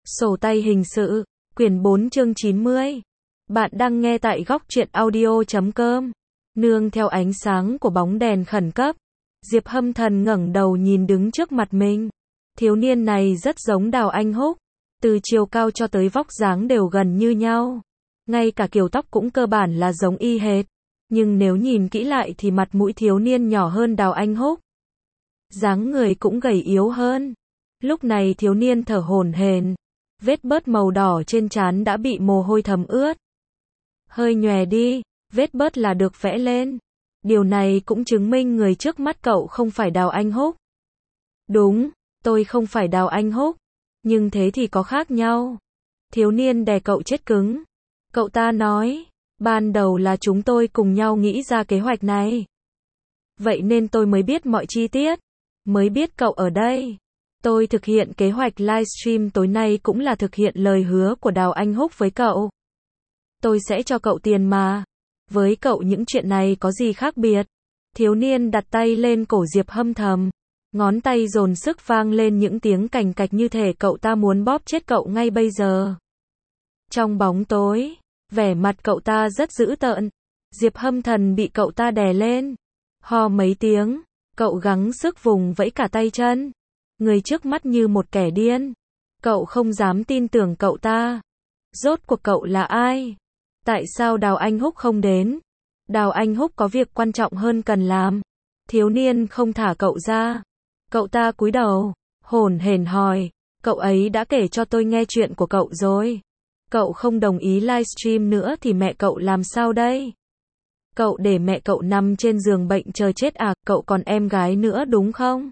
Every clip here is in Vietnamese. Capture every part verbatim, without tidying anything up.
Sổ tay hình sự, quyển bốn chương chín mươi. Bạn đang nghe tại góc truyện audio chấm com. Nương theo ánh sáng của bóng đèn khẩn cấp, Diệp Hâm Thần ngẩng đầu nhìn đứng trước mặt mình. Thiếu niên này rất giống Đào Anh Húc, từ chiều cao cho tới vóc dáng đều gần như nhau. Ngay cả kiểu tóc cũng cơ bản là giống y hệt. Nhưng nếu nhìn kỹ lại thì mặt mũi thiếu niên nhỏ hơn Đào Anh Húc. Dáng người cũng gầy yếu hơn. Lúc này thiếu niên thở hổn hển, vết bớt màu đỏ trên trán đã bị mồ hôi thấm ướt. Hơi nhòe đi, vết bớt là được vẽ lên. Điều này cũng chứng minh người trước mắt cậu không phải Đào Anh Húc. Đúng, tôi không phải Đào Anh Húc. Nhưng thế thì có khác nhau. Thiếu niên đè cậu chết cứng. Cậu ta nói, ban đầu là chúng tôi cùng nhau nghĩ ra kế hoạch này. Vậy nên tôi mới biết mọi chi tiết. Mới biết cậu ở đây. Tôi thực hiện kế hoạch livestream tối nay cũng là thực hiện lời hứa của Đào Anh Húc với cậu. Tôi sẽ cho cậu tiền mà. Với cậu những chuyện này có gì khác biệt? Thiếu niên đặt tay lên cổ Diệp Hâm Thầm. Ngón tay dồn sức vang lên những tiếng cành cạch như thể cậu ta muốn bóp chết cậu ngay bây giờ. Trong bóng tối, vẻ mặt cậu ta rất dữ tợn. Diệp Hâm Thần bị cậu ta đè lên. Ho mấy tiếng, cậu gắng sức vùng vẫy cả tay chân. Người trước mắt như một kẻ điên. Cậu không dám tin tưởng cậu ta. Rốt cuộc cậu là ai? Tại sao Đào Anh Húc không đến? Đào Anh Húc có việc quan trọng hơn cần làm. Thiếu niên không thả cậu ra. Cậu ta cúi đầu, hổn hển hỏi, cậu ấy đã kể cho tôi nghe chuyện của cậu rồi. Cậu không đồng ý livestream nữa thì mẹ cậu làm sao đây? Cậu để mẹ cậu nằm trên giường bệnh chờ chết à? Cậu còn em gái nữa đúng không?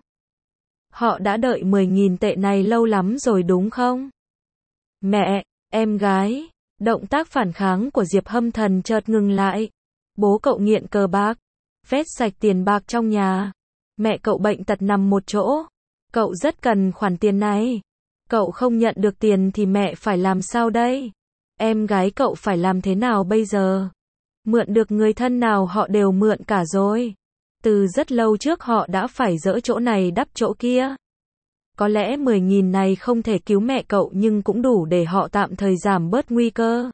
Họ đã đợi mười nghìn tệ này lâu lắm rồi đúng không? Mẹ, em gái. Động tác phản kháng của Diệp Hâm Thần chợt ngừng lại. Bố cậu nghiện cờ bạc, vét sạch tiền bạc trong nhà. Mẹ cậu bệnh tật nằm một chỗ. Cậu rất cần khoản tiền này. Cậu không nhận được tiền thì mẹ phải làm sao đây? Em gái cậu phải làm thế nào bây giờ? Mượn được người thân nào họ đều mượn cả rồi. Từ rất lâu trước họ đã phải dỡ chỗ này đắp chỗ kia. Có lẽ mười nghìn này không thể cứu mẹ cậu nhưng cũng đủ để họ tạm thời giảm bớt nguy cơ.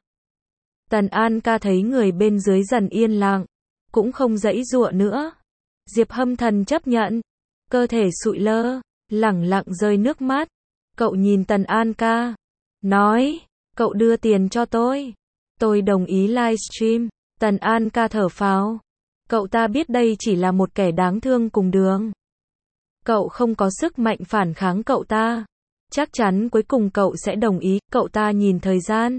Tần An ca thấy người bên dưới dần yên lặng, cũng không giãy giụa nữa. Diệp Hâm Thần chấp nhận, cơ thể sụi lơ, lẳng lặng rơi nước mắt. Cậu nhìn Tần An ca, nói, cậu đưa tiền cho tôi. Tôi đồng ý livestream. Tần An ca thở phào. Cậu ta biết đây chỉ là một kẻ đáng thương cùng đường. Cậu không có sức mạnh phản kháng cậu ta. Chắc chắn cuối cùng cậu sẽ đồng ý. Cậu ta nhìn thời gian.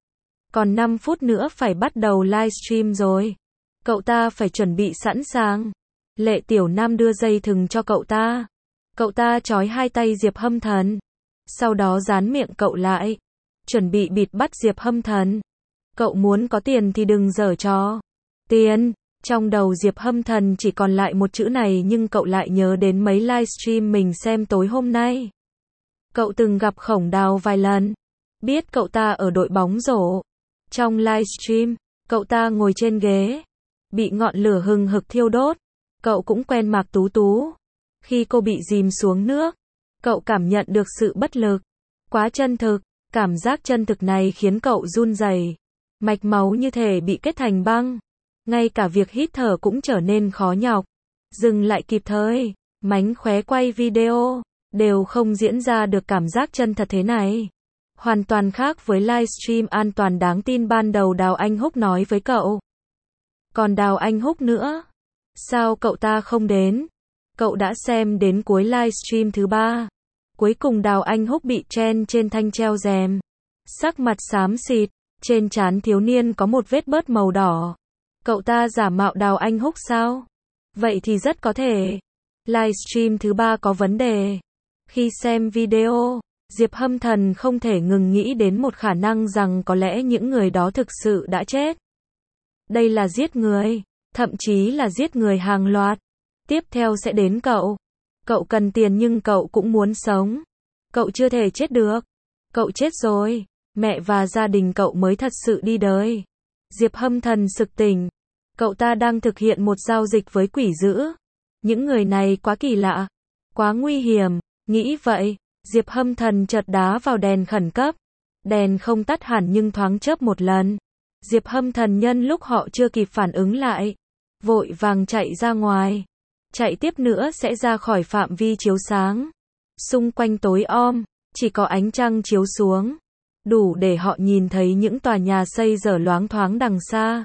Còn năm phút nữa phải bắt đầu livestream rồi. Cậu ta phải chuẩn bị sẵn sàng. Lệ Tiểu Nam đưa dây thừng cho cậu ta. Cậu ta trói hai tay Diệp Hâm Thần. Sau đó dán miệng cậu lại. Chuẩn bị bịt bắt Diệp Hâm Thần. Cậu muốn có tiền thì đừng giở trò. Tiền. Trong đầu Diệp Hâm Thần chỉ còn lại một chữ này nhưng cậu lại nhớ đến mấy livestream mình xem tối hôm nay. Cậu từng gặp Khổng Đào vài lần. Biết cậu ta ở đội bóng rổ. Trong livestream, cậu ta ngồi trên ghế. Bị ngọn lửa hừng hực thiêu đốt. Cậu cũng quen Mạc Tú Tú. Khi cô bị dìm xuống nước, cậu cảm nhận được sự bất lực. Quá chân thực. Cảm giác chân thực này khiến cậu run rẩy. Mạch máu như thể bị kết thành băng. Ngay cả việc hít thở cũng trở nên khó nhọc. Dừng lại kịp thời. Mánh khóe quay video. Đều không diễn ra được cảm giác chân thật thế này. Hoàn toàn khác với livestream an toàn đáng tin ban đầu Đào Anh Húc nói với cậu. Còn Đào Anh Húc nữa? Sao cậu ta không đến? Cậu đã xem đến cuối livestream thứ ba. Cuối cùng Đào Anh Húc bị chen trên thanh treo rèm. Sắc mặt xám xịt. Trên trán thiếu niên có một vết bớt màu đỏ. Cậu ta giả mạo Đào Anh Húc sao? Vậy thì rất có thể. Livestream thứ ba có vấn đề. Khi xem video, Diệp Hâm Thần không thể ngừng nghĩ đến một khả năng rằng có lẽ những người đó thực sự đã chết. Đây là giết người. Thậm chí là giết người hàng loạt. Tiếp theo sẽ đến cậu. Cậu cần tiền nhưng cậu cũng muốn sống. Cậu chưa thể chết được. Cậu chết rồi. Mẹ và gia đình cậu mới thật sự đi đời. Diệp Hâm Thần sực tỉnh. Cậu ta đang thực hiện một giao dịch với quỷ dữ. Những người này quá kỳ lạ. Quá nguy hiểm. Nghĩ vậy, Diệp Hâm Thần chợt đá vào đèn khẩn cấp. Đèn không tắt hẳn nhưng thoáng chớp một lần. Diệp Hâm Thần nhân lúc họ chưa kịp phản ứng lại, vội vàng chạy ra ngoài. Chạy tiếp nữa sẽ ra khỏi phạm vi chiếu sáng. Xung quanh tối om, chỉ có ánh trăng chiếu xuống, đủ để họ nhìn thấy những tòa nhà xây dở loáng thoáng đằng xa.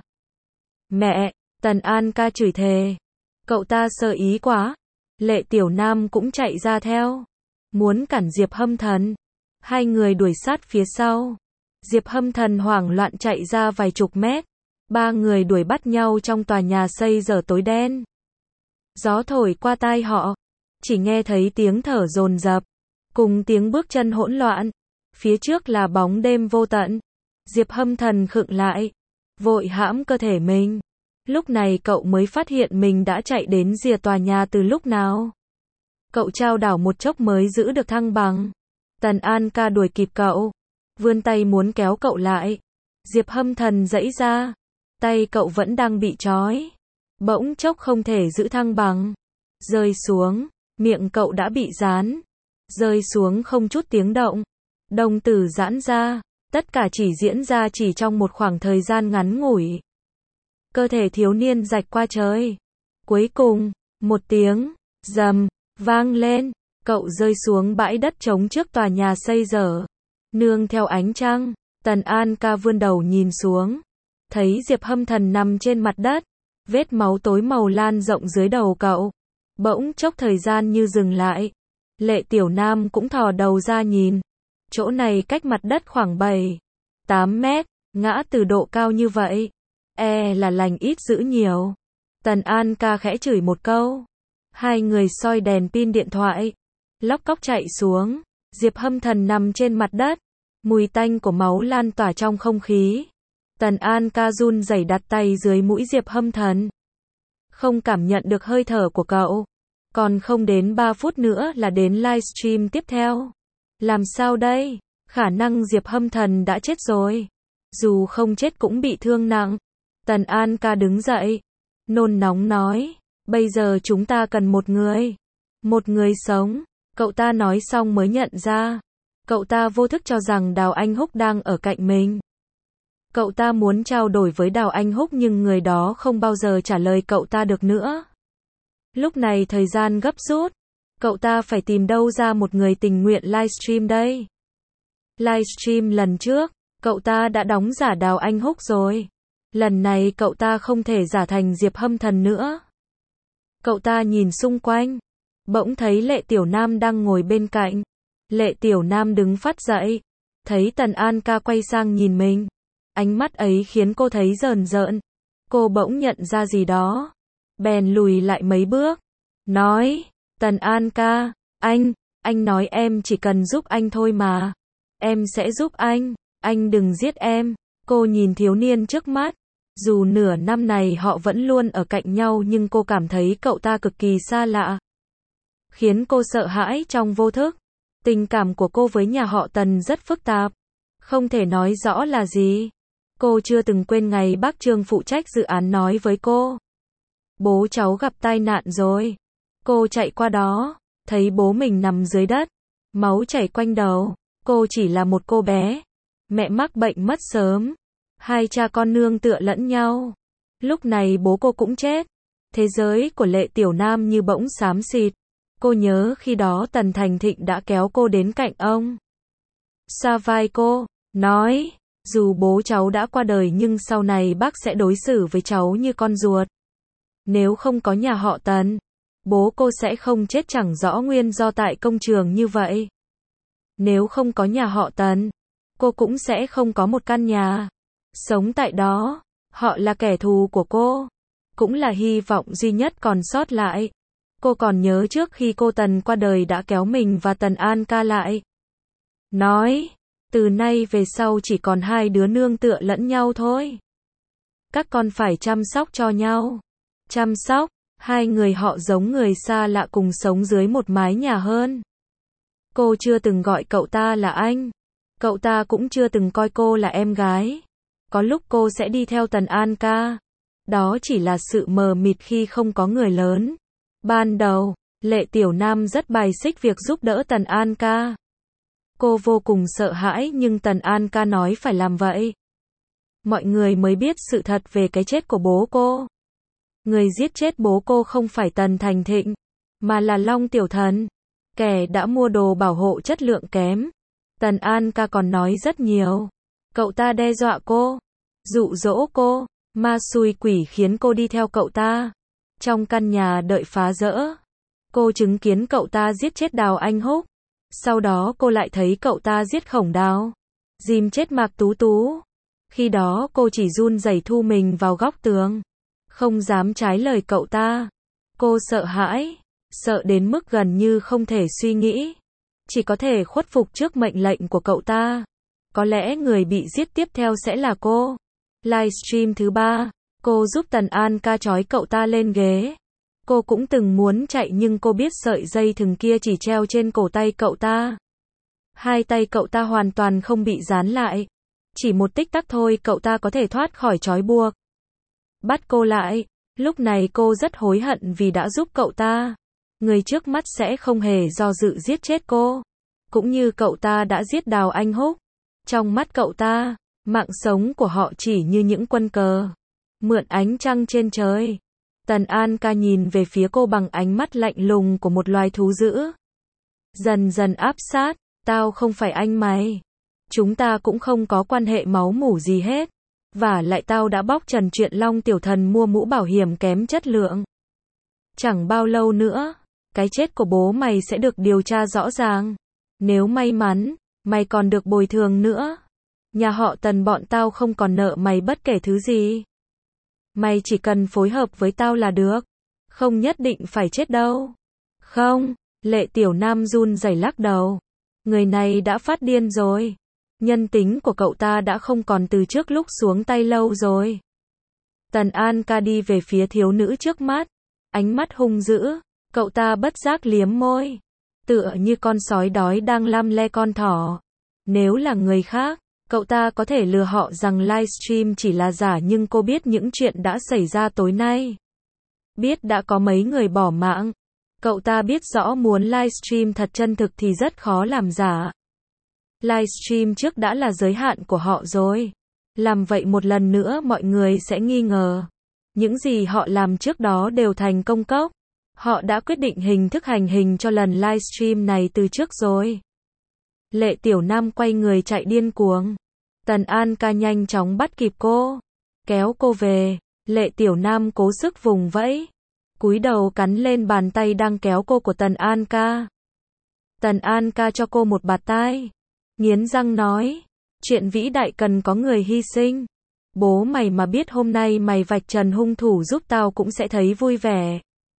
Mẹ, Tần An ca chửi thề. Cậu ta sơ ý quá. Lệ Tiểu Nam cũng chạy ra theo, muốn cản Diệp Hâm Thần. Hai người đuổi sát phía sau. Diệp Hâm Thần hoảng loạn chạy ra vài chục mét. Ba người đuổi bắt nhau trong tòa nhà xây dở tối đen. Gió thổi qua tai họ, chỉ nghe thấy tiếng thở dồn dập, cùng tiếng bước chân hỗn loạn. Phía trước là bóng đêm vô tận. Diệp Hâm Thần khựng lại, vội hãm cơ thể mình. Lúc này cậu mới phát hiện mình đã chạy đến rìa tòa nhà từ lúc nào. Cậu trao đảo một chốc mới giữ được thăng bằng. Tần An ca đuổi kịp cậu, vươn tay muốn kéo cậu lại. Diệp Hâm Thần giãy ra, tay cậu vẫn đang bị trói. Bỗng chốc không thể giữ thăng bằng, rơi xuống, miệng cậu đã bị dán, rơi xuống không chút tiếng động. Đồng tử giãn ra, tất cả chỉ diễn ra chỉ trong một khoảng thời gian ngắn ngủi. Cơ thể thiếu niên rạch qua trời. Cuối cùng, một tiếng rầm vang lên, cậu rơi xuống bãi đất trống trước tòa nhà xây dở. Nương theo ánh trăng, Tần An ca vươn đầu nhìn xuống, thấy Diệp Hâm Thần nằm trên mặt đất, vết máu tối màu lan rộng dưới đầu cậu. Bỗng chốc thời gian như dừng lại. Lệ Tiểu Nam cũng thò đầu ra nhìn. Chỗ này cách mặt đất khoảng bảy, tám mét, ngã từ độ cao như vậy, e là lành ít dữ nhiều. Tần An ca khẽ chửi một câu. Hai người soi đèn pin điện thoại, lóc cóc chạy xuống. Diệp Hâm Thần nằm trên mặt đất, mùi tanh của máu lan tỏa trong không khí. Tần An ca run rẩy đặt tay dưới mũi Diệp Hâm Thần, không cảm nhận được hơi thở của cậu. Còn không đến ba phút nữa là đến livestream tiếp theo. Làm sao đây? Khả năng Diệp Hâm Thần đã chết rồi. Dù không chết cũng bị thương nặng. Tần An ca đứng dậy, nôn nóng nói, bây giờ chúng ta cần một người. Một người sống. Cậu ta nói xong mới nhận ra. Cậu ta vô thức cho rằng Đào Anh Húc đang ở cạnh mình. Cậu ta muốn trao đổi với Đào Anh Húc nhưng người đó không bao giờ trả lời cậu ta được nữa. Lúc này thời gian gấp rút. Cậu ta phải tìm đâu ra một người tình nguyện livestream đây. Livestream lần trước, cậu ta đã đóng giả Đào Anh Húc rồi. Lần này cậu ta không thể giả thành Diệp Hâm Thần nữa. Cậu ta nhìn xung quanh, bỗng thấy Lệ Tiểu Nam đang ngồi bên cạnh. Lệ Tiểu Nam đứng phát dậy, thấy Tần An ca quay sang nhìn mình. Ánh mắt ấy khiến cô thấy rờn rợn. Cô bỗng nhận ra gì đó, bèn lùi lại mấy bước, nói, Tần An ca, anh, anh nói em chỉ cần giúp anh thôi mà. Em sẽ giúp anh, anh đừng giết em. Cô nhìn thiếu niên trước mắt. Dù nửa năm này họ vẫn luôn ở cạnh nhau nhưng cô cảm thấy cậu ta cực kỳ xa lạ, khiến cô sợ hãi trong vô thức. Tình cảm của cô với nhà họ Tần rất phức tạp, không thể nói rõ là gì. Cô chưa từng quên ngày bác Trương phụ trách dự án nói với cô, bố cháu gặp tai nạn rồi. Cô chạy qua đó, thấy bố mình nằm dưới đất, máu chảy quanh đầu. Cô chỉ là một cô bé, mẹ mắc bệnh mất sớm, hai cha con nương tựa lẫn nhau. Lúc này bố cô cũng chết. Thế giới của Lệ Tiểu Nam như bỗng xám xịt. Cô nhớ khi đó Tần Thành Thịnh đã kéo cô đến cạnh ông, xoa vai cô, nói, dù bố cháu đã qua đời nhưng sau này bác sẽ đối xử với cháu như con ruột. Nếu không có nhà họ Tần, bố cô sẽ không chết chẳng rõ nguyên do tại công trường như vậy. Nếu không có nhà họ Tần, cô cũng sẽ không có một căn nhà sống tại đó. Họ là kẻ thù của cô, cũng là hy vọng duy nhất còn sót lại. Cô còn nhớ trước khi cô Tần qua đời đã kéo mình và Tần An ca lại, nói, từ nay về sau chỉ còn hai đứa nương tựa lẫn nhau thôi. Các con phải chăm sóc cho nhau. Chăm sóc. Hai người họ giống người xa lạ cùng sống dưới một mái nhà hơn. Cô chưa từng gọi cậu ta là anh. Cậu ta cũng chưa từng coi cô là em gái. Có lúc cô sẽ đi theo Tần An ca. Đó chỉ là sự mờ mịt khi không có người lớn. Ban đầu, Lệ Tiểu Nam rất bài xích việc giúp đỡ Tần An ca. Cô vô cùng sợ hãi nhưng Tần An ca nói phải làm vậy. Mọi người mới biết sự thật về cái chết của bố cô. Người giết chết bố cô không phải Tần Thành Thịnh, mà là Long Tiểu Thần, kẻ đã mua đồ bảo hộ chất lượng kém. Tần An ca còn nói rất nhiều. Cậu ta đe dọa cô, dụ dỗ cô, ma xui quỷ khiến cô đi theo cậu ta. Trong căn nhà đợi phá rỡ, cô chứng kiến cậu ta giết chết Đào Anh Húc. Sau đó cô lại thấy cậu ta giết Khổng Đào, dìm chết Mạc Tú Tú. Khi đó cô chỉ run rẩy thu mình vào góc tường, không dám trái lời cậu ta. Cô sợ hãi, sợ đến mức gần như không thể suy nghĩ, chỉ có thể khuất phục trước mệnh lệnh của cậu ta. Có lẽ người bị giết tiếp theo sẽ là cô. Livestream thứ ba, cô giúp Tần An ca trói cậu ta lên ghế. Cô cũng từng muốn chạy nhưng cô biết sợi dây thừng kia chỉ treo trên cổ tay cậu ta. Hai tay cậu ta hoàn toàn không bị dán lại. Chỉ một tích tắc thôi cậu ta có thể thoát khỏi trói buộc. Bắt cô lại. Lúc này cô rất hối hận vì đã giúp cậu ta. Người trước mắt sẽ không hề do dự giết chết cô. Cũng như cậu ta đã giết Đào Anh Húc. Trong mắt cậu ta, mạng sống của họ chỉ như những quân cờ mượn ánh trăng trên trời. Tần An ca nhìn về phía cô bằng ánh mắt lạnh lùng của một loài thú dữ. Dần dần áp sát, tao không phải anh mày. Chúng ta cũng không có quan hệ máu mủ gì hết. Và lại tao đã bóc trần chuyện Long Tiểu Thần mua mũ bảo hiểm kém chất lượng. Chẳng bao lâu nữa, cái chết của bố mày sẽ được điều tra rõ ràng. Nếu may mắn, mày còn được bồi thường nữa. Nhà họ Tần bọn tao không còn nợ mày bất kể thứ gì. Mày chỉ cần phối hợp với tao là được. Không nhất định phải chết đâu. Không, Lệ Tiểu Nam run rẩy lắc đầu. Người này đã phát điên rồi. Nhân tính của cậu ta đã không còn từ trước lúc xuống tay lâu rồi. Tần An ca đi về phía thiếu nữ trước mắt. Ánh mắt hung dữ. Cậu ta bất giác liếm môi. Tựa như con sói đói đang lăm le con thỏ. Nếu là người khác, cậu ta có thể lừa họ rằng livestream chỉ là giả nhưng cô biết những chuyện đã xảy ra tối nay. Biết đã có mấy người bỏ mạng. Cậu ta biết rõ muốn livestream thật chân thực thì rất khó làm giả. Livestream trước đã là giới hạn của họ rồi. Làm vậy một lần nữa mọi người sẽ nghi ngờ. Những gì họ làm trước đó đều thành công cốc. Họ đã quyết định hình thức hành hình cho lần livestream này từ trước rồi. Lệ Tiểu Nam quay người chạy điên cuồng. Tần An ca nhanh chóng bắt kịp cô. Kéo cô về. Lệ Tiểu Nam cố sức vùng vẫy. Cúi đầu cắn lên bàn tay đang kéo cô của Tần An ca. Tần An ca cho cô một bạt tai. Nghiến răng nói. Chuyện vĩ đại cần có người hy sinh. Bố mày mà biết hôm nay mày vạch trần hung thủ giúp tao cũng sẽ thấy vui vẻ.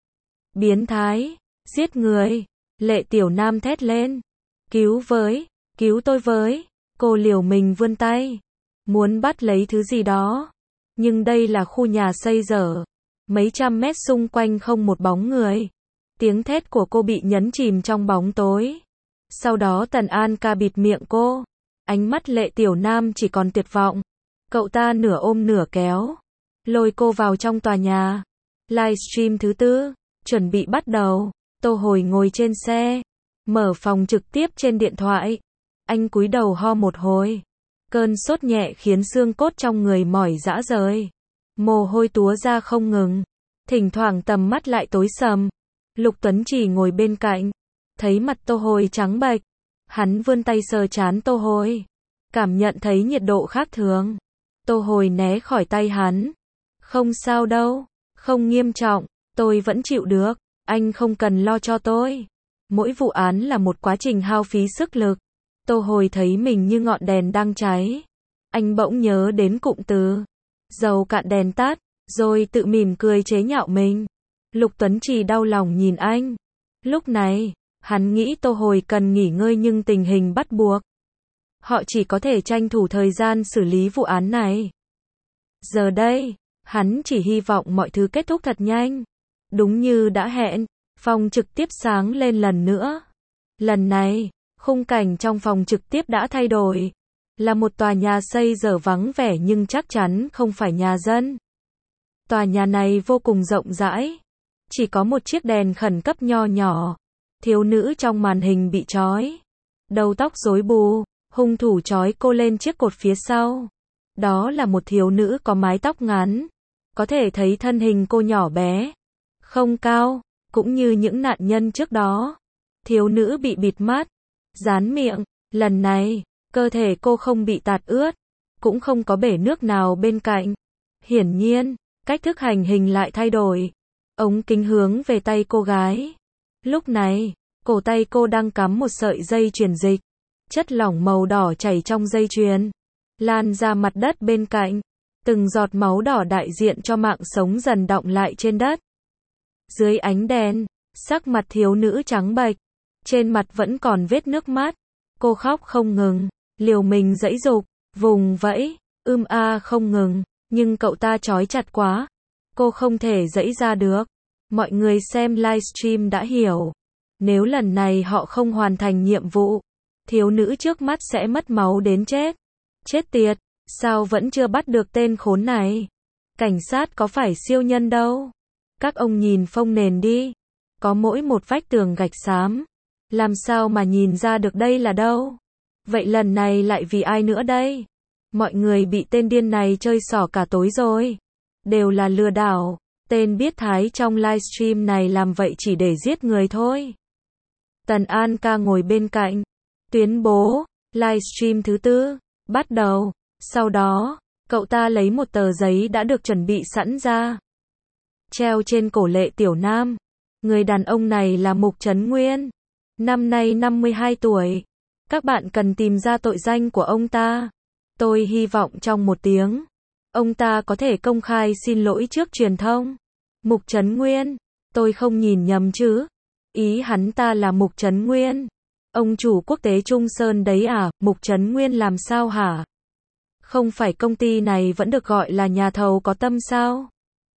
Biến thái. Giết người. Lệ Tiểu Nam thét lên. Cứu với. Cứu tôi với. Cô liều mình vươn tay. Muốn bắt lấy thứ gì đó. Nhưng đây là khu nhà xây dở. Mấy trăm mét xung quanh không một bóng người. Tiếng thét của cô bị nhấn chìm trong bóng tối. Sau đó Tần An ca bịt miệng cô. Ánh mắt Lệ Tiểu Nam chỉ còn tuyệt vọng. Cậu ta nửa ôm nửa kéo. Lôi cô vào trong tòa nhà. Livestream thứ tư. Chuẩn bị bắt đầu. Tô Hồi ngồi trên xe. Mở phòng trực tiếp trên điện thoại. Anh cúi đầu ho một hồi. Cơn sốt nhẹ khiến xương cốt trong người mỏi rã rời. Mồ hôi túa ra không ngừng. Thỉnh thoảng tầm mắt lại tối sầm. Lục Tuấn Chỉ ngồi bên cạnh. Thấy mặt Tô Hồi trắng bệch. Hắn vươn tay sờ trán Tô Hồi. Cảm nhận thấy nhiệt độ khác thường. Tô Hồi né khỏi tay hắn. Không sao đâu. Không nghiêm trọng. Tôi vẫn chịu được. Anh không cần lo cho tôi. Mỗi vụ án là một quá trình hao phí sức lực. Tô Hồi thấy mình như ngọn đèn đang cháy. Anh bỗng nhớ đến cụm từ. Dầu cạn đèn tắt. Rồi tự mỉm cười chế nhạo mình. Lục Tuấn Chỉ đau lòng nhìn anh. Lúc này, hắn nghĩ Tô Hồi cần nghỉ ngơi nhưng tình hình bắt buộc. Họ chỉ có thể tranh thủ thời gian xử lý vụ án này. Giờ đây, hắn chỉ hy vọng mọi thứ kết thúc thật nhanh. Đúng như đã hẹn, phòng trực tiếp sáng lên lần nữa. Lần này, khung cảnh trong phòng trực tiếp đã thay đổi. Là một tòa nhà xây dở vắng vẻ nhưng chắc chắn không phải nhà dân. Tòa nhà này vô cùng rộng rãi. Chỉ có một chiếc đèn khẩn cấp nho nhỏ. Thiếu nữ trong màn hình bị trói. đầu tóc rối bù, hung thủ trói cô lên chiếc cột phía sau. Đó là một thiếu nữ có mái tóc ngắn, có thể thấy thân hình cô nhỏ bé, không cao, cũng như những nạn nhân trước đó. Thiếu nữ bị bịt mắt, dán miệng, lần này, cơ thể cô không bị tạt ướt, cũng không có bể nước nào bên cạnh. Hiển nhiên, cách thức hành hình lại thay đổi. Ống kính hướng về tay cô gái. Lúc này, cổ tay cô đang cắm một sợi dây chuyền dịch. Chất lỏng màu đỏ chảy trong dây chuyền, lan ra mặt đất bên cạnh. Từng giọt máu đỏ đại diện cho mạng sống dần đọng lại trên đất. Dưới ánh đèn, sắc mặt thiếu nữ trắng bệch, trên mặt vẫn còn vết nước mắt. Cô khóc không ngừng, liều mình giãy giụp, vùng vẫy, ưm a không ngừng, nhưng cậu ta trói chặt quá. Cô không thể giãy ra được. Mọi người xem livestream đã hiểu. Nếu lần này họ không hoàn thành nhiệm vụ, thiếu nữ trước mắt sẽ mất máu đến chết. Chết tiệt, sao vẫn chưa bắt được tên khốn này? Cảnh sát có phải siêu nhân đâu. Các ông nhìn phông nền đi. Có mỗi một vách tường gạch xám. Làm sao mà nhìn ra được đây là đâu? Vậy lần này lại vì ai nữa đây? Mọi người bị tên điên này chơi xỏ cả tối rồi. Đều là lừa đảo. Tên biết thái trong livestream này làm vậy chỉ để giết người thôi. Tần An ca ngồi bên cạnh. Tuyên bố, livestream thứ tư, bắt đầu. Sau đó, cậu ta lấy một tờ giấy đã được chuẩn bị sẵn ra. Treo trên cổ Lệ Tiểu Nam. Người đàn ông này là Mục Trấn Nguyên. Năm nay năm mươi hai tuổi. Các bạn cần tìm ra tội danh của ông ta. Tôi hy vọng trong một tiếng, ông ta có thể công khai xin lỗi trước truyền thông. Mục Trấn Nguyên, tôi không nhìn nhầm chứ? Ý hắn ta là Mục Trấn Nguyên. Ông chủ quốc tế Trung Sơn đấy à? Mục Trấn Nguyên làm sao hả? Không phải công ty này vẫn được gọi là nhà thầu có tâm sao?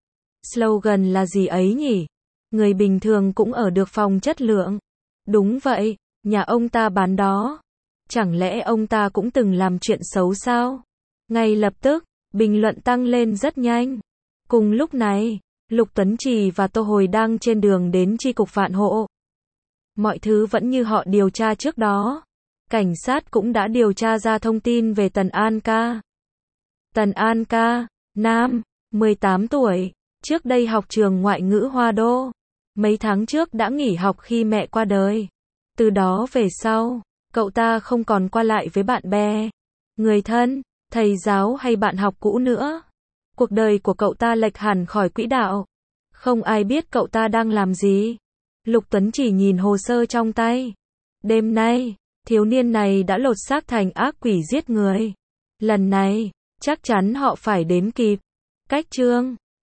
Slogan là gì ấy nhỉ? Người bình thường cũng ở được phòng chất lượng. Đúng vậy, nhà ông ta bán đó. Chẳng lẽ ông ta cũng từng làm chuyện xấu sao? Ngay lập tức, bình luận tăng lên rất nhanh. Cùng lúc này, Lục Tuấn Trì và Tô Hồi đang trên đường đến chi cục Vạn Hộ. Mọi thứ vẫn như họ điều tra trước đó. Cảnh sát cũng đã điều tra ra thông tin về Tần An ca. Tần An ca, nam, mười tám tuổi, trước đây học trường ngoại ngữ Hoa Đô. Mấy tháng trước đã nghỉ học khi mẹ qua đời. Từ đó về sau, cậu ta không còn qua lại với bạn bè, người thân, thầy giáo hay bạn học cũ nữa. Cuộc đời của cậu ta lệch hẳn khỏi quỹ đạo. Không ai biết cậu ta đang làm gì. Lục Tuấn chỉ nhìn hồ sơ trong tay. Đêm nay, thiếu niên này đã lột xác thành ác quỷ giết người. Lần này, chắc chắn họ phải đến kịp. Cách chương